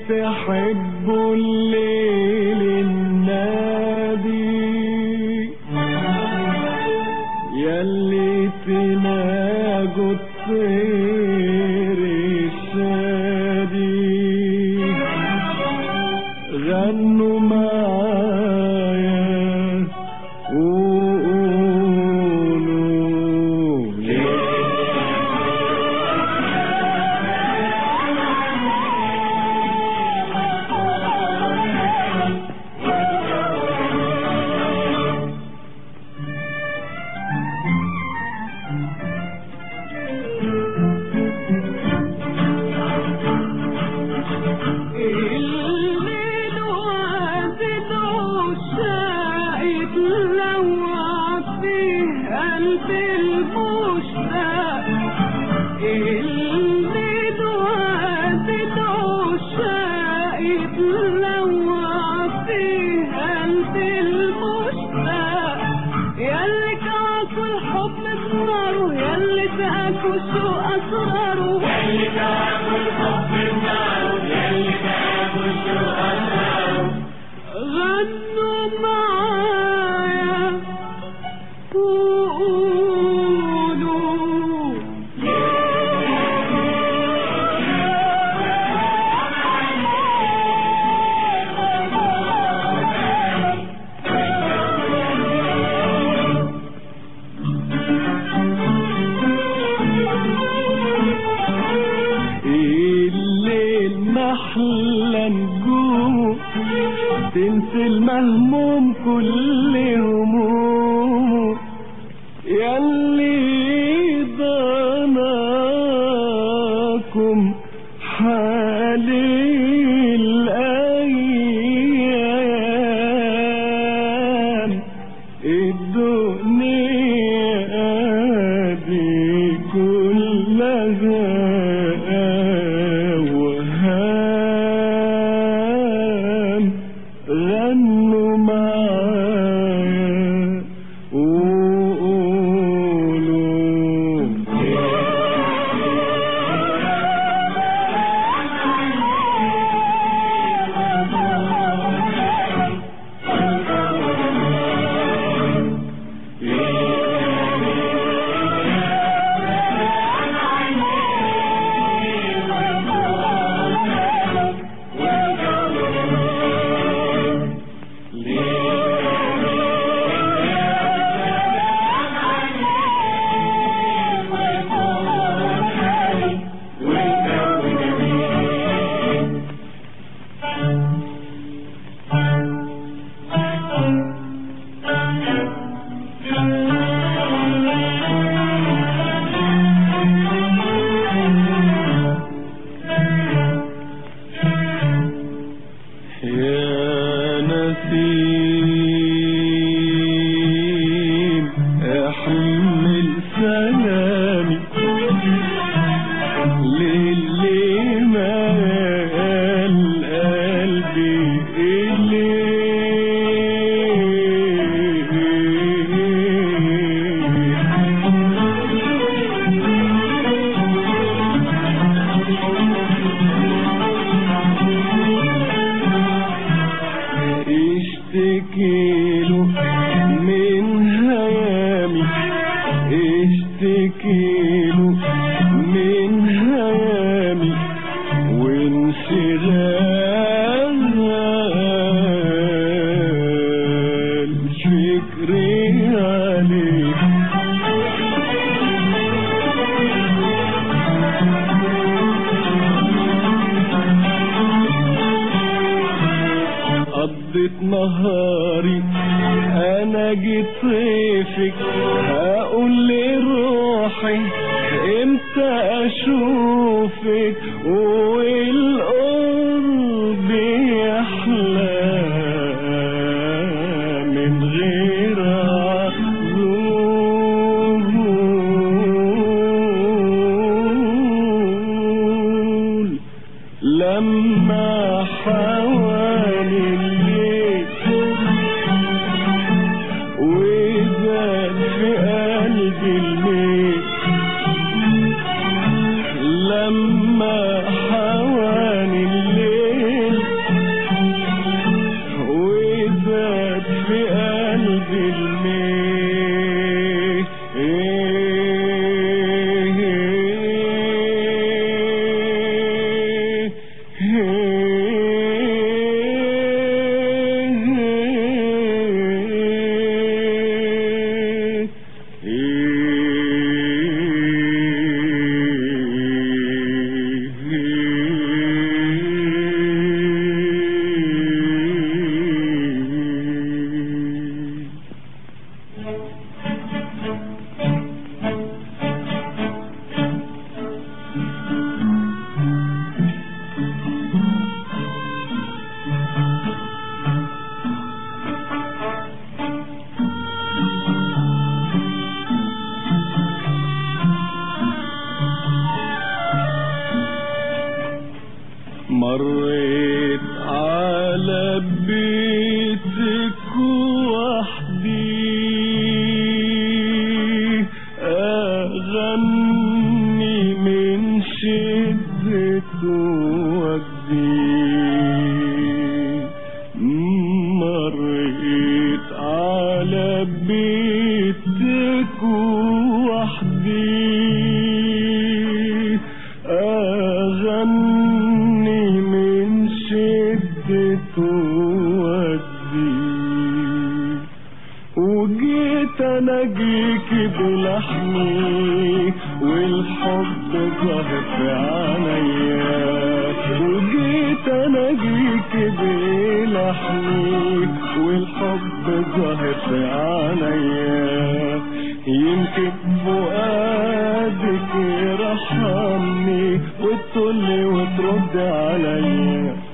تحبوا الليل النادي، ياللي تناجوا الطير الشادي، غنوا معايا وقولوا ليه. أحلى نجوم تنسي المهموم كل هموم، ياللي ضناكم حالي الأيام، الدنيا دي كلها غنوا معايا وقولوا احمل سلامي للي مال قلبي اشتكيله من هيامي، اشتكيله من هيامي وانشغال فكري عليك. قضيت نهاري انا جيت صيفك، هقول لروحي امتى اشوفك والقرب يحلى من غير عذول. لما حوالي الليل وزاد في قلبي الميل، لما حوالي مريت على بيتك وحدي أغني من شدة وجدي مريت على بيتك وحدي أغني من شدة وجدي وجيت أناجيك بلحمي والحب ظهر في عينيا وجيت أناجيك بلحمي والحب ظهر في عينيا يمكن فؤادك يرحمني وتقولي وترد عليا